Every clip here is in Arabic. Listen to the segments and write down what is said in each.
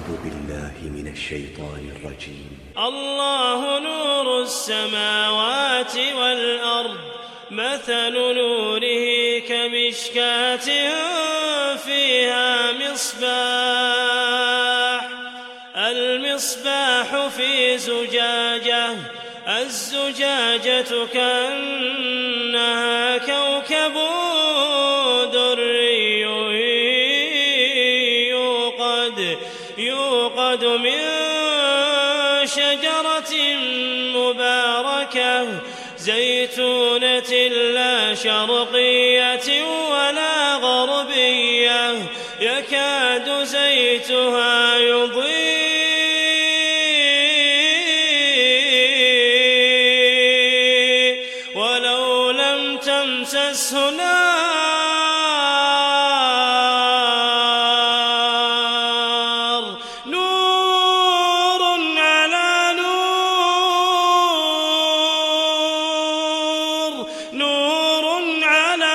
أعوذ بالله من الشيطان الرجيم. الله نور السماوات والأرض، مثل نوره كمشكاة فيها المصباح في زجاجة، الزجاجة كأنها كوكب دري يوقد من شجرة مباركة زيتونة لا شرقية ولا غربية، يكاد زيتها يضيء ولو لم تمسسه نار، نور على نور، نور على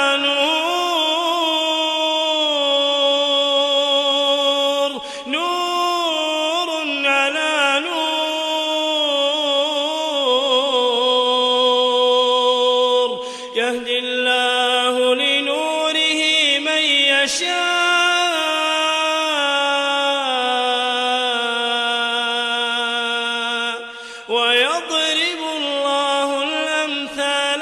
نور، نور على نور، يهدي الله لنوره من يشاء، ويضرب الله الأمثال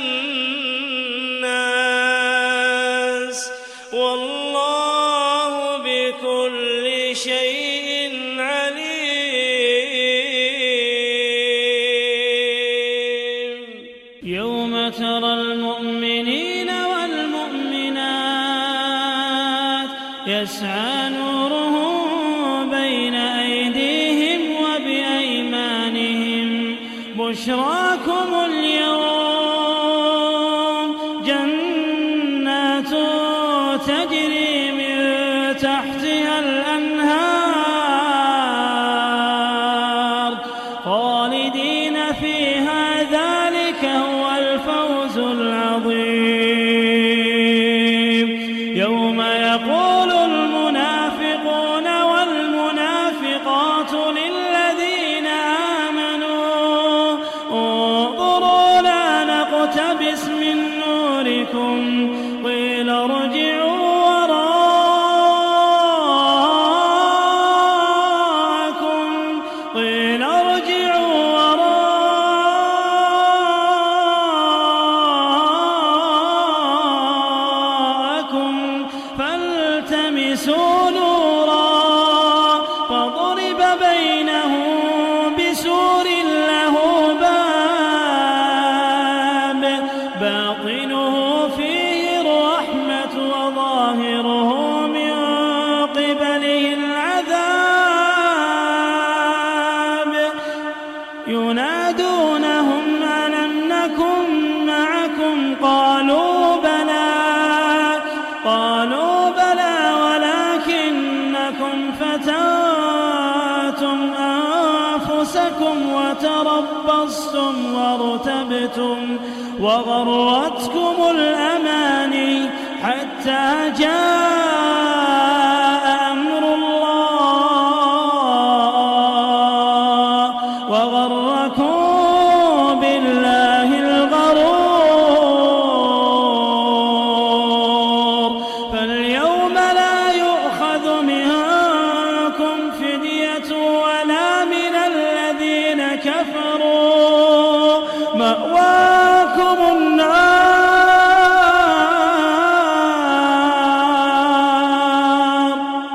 للناس، والله بكل شيء عليم. يوم ترى المؤمنين والمؤمنات يسعى نورهم بين أيديهم وبأيمانهم، بشراكم اليوم جنات تجري من تحتها الأنهار خالدين فيها، ذلك هو الفوز العظيم. يوم يقول المنافقون والمنافقات للذين آمنوا انظروا لا نقتبس من نوركم، قيل ارجعوا وراءكم، قيل ارجعوا وراءكم فالتمسوا نورا، فضرب بينهم بسور له باب، باطنه فيه الرحمة وظاهره من قبله العذاب، ينادونهم ألم نكن معكم، قالوا بلى ولكنكم فتنتم أنفسكم وتربصتم وارتبتم وغرتكم الأماني حتى جاء أمر الله وغركم بالله الغرور. فاليوم لا يؤخذ منكم فدية ولا من الذين كفروا، مأواكم النار.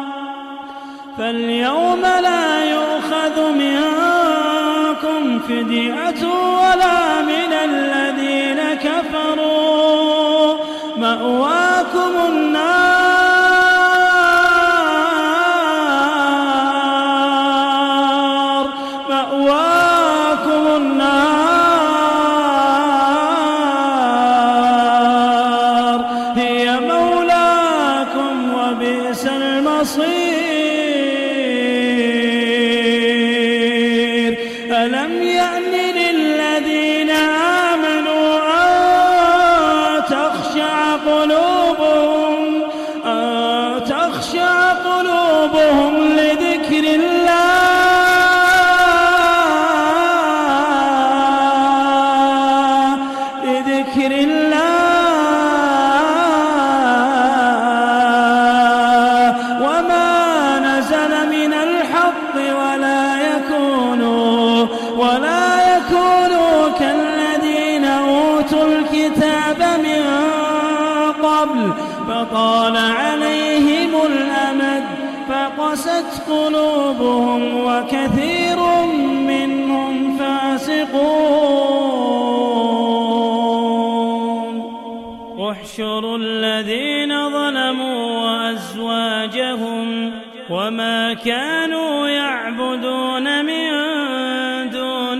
فاليوم لا يؤخذ منكم فدية ولا من الذين كفروا، مأواكم النار، مأواكم النار، هي مولاكم وبئس المصير. ألم يأن للذين آمنوا أن تخشع قلوبهم بالحق ولا يكونوا كالذين أوتوا الكتاب من قبل فطال عليهم الأمد فقست قلوبهم وكثير منهم فاسقون. احشروا الذين ظلموا وأزواجهم وما كانوا يعبدون من دون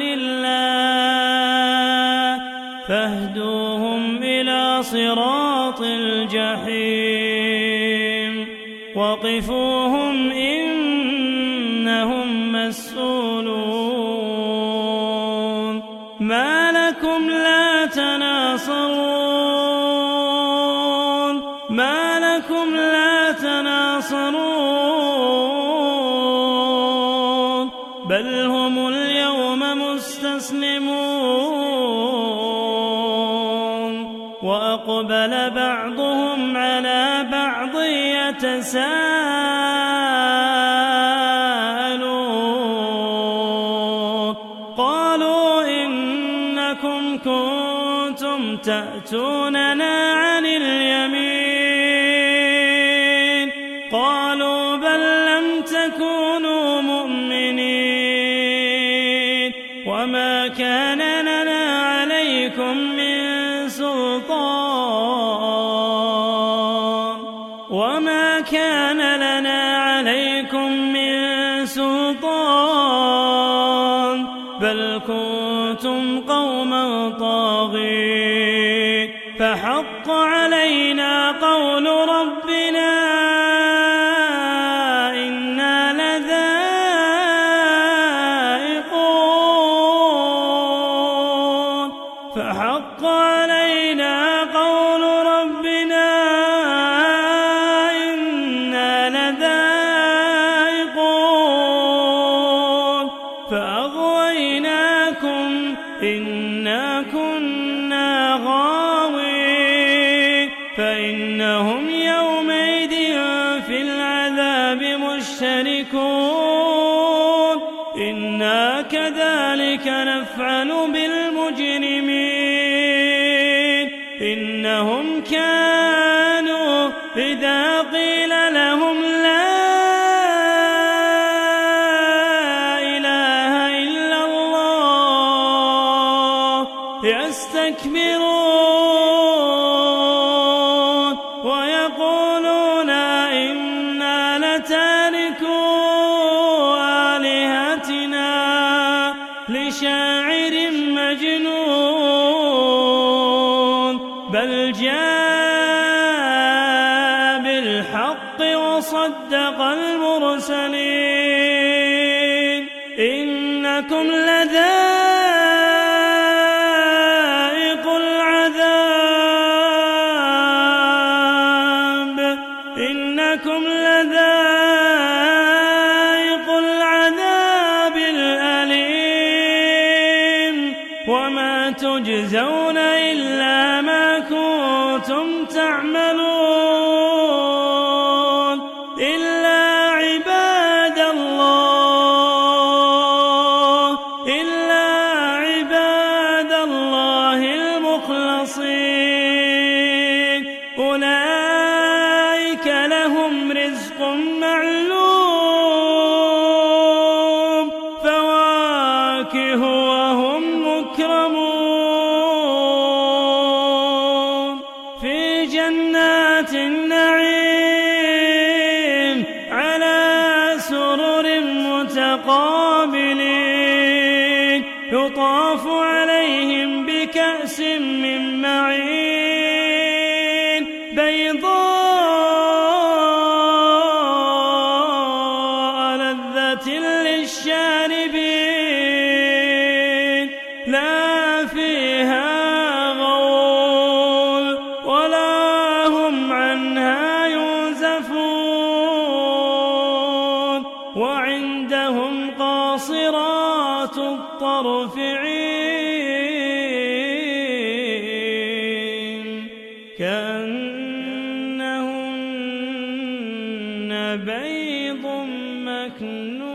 الله فاهدوهم إلى صراط الجحيم وقفوهم إنهم مسؤولون. ما لكم لا تناصرون بل هم اليوم مستسلمون وأقبل بعضهم على بعض يتساءلون قالوا إنكم كنتم تأتوننا عن اليمين قالوا بل لم تكونوا مؤمنين وما كان لنا عليكم من سلطان بل كنتم قوما طاغين فحق علينا قول ربنا إنا لذائقون فحق علينا قول ربنا إنا لذائقون فأغويناكم إنا كنا غاوين فإنهم يومئذ في العذاب مشتركون إنا كذلك نفعل بالمجرمين إنهم كانوا إذا قيل لهم لا إله إلا الله يستكبرون ويقولون إنا لتاركو آلهتنا لشاعر مجنون بل جاء بالحق وصدق المرسلين إنكم لذائق العذاب إنكم لذائق العذاب الأليم وما تجزون إلا ما كنتم تعملون إلا عباد الله المخلصين أولئك لهم رزق معلوم فواكه وهم مكرمون في جنات النعيم على سرر متقابلين يطاف عليهم بكأس من معين بيضاء لذة للشاربين لا فيها غول ولا هم عنها ينزفون وعندهم قاصرات الطرف عين كأنهن بيض مكنون